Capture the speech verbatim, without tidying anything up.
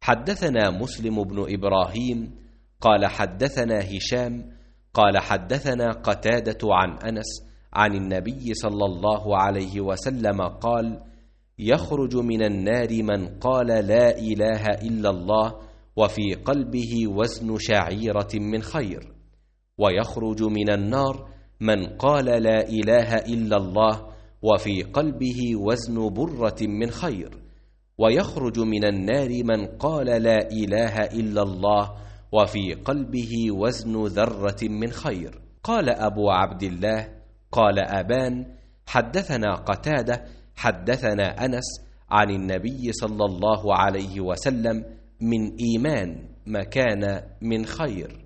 حدثنا مسلم بن إبراهيم قال حدثنا هشام قال حدثنا قتادة عن أنس عن النبي صلى الله عليه وسلم قال: يخرج من النار من قال لا إله إلا الله وفي قلبه وزن شعيرة من خير، ويخرج من النار من قال لا إله إلا الله وفي قلبه وزن برة من خير، ويخرج من النار من قال لا إله إلا الله وفي قلبه وزن ذرة من خير. قال أبو عبد الله: قال أبان: حدثنا قتادة حدثنا أنس عن النبي صلى الله عليه وسلم من إيمان مكان من خير.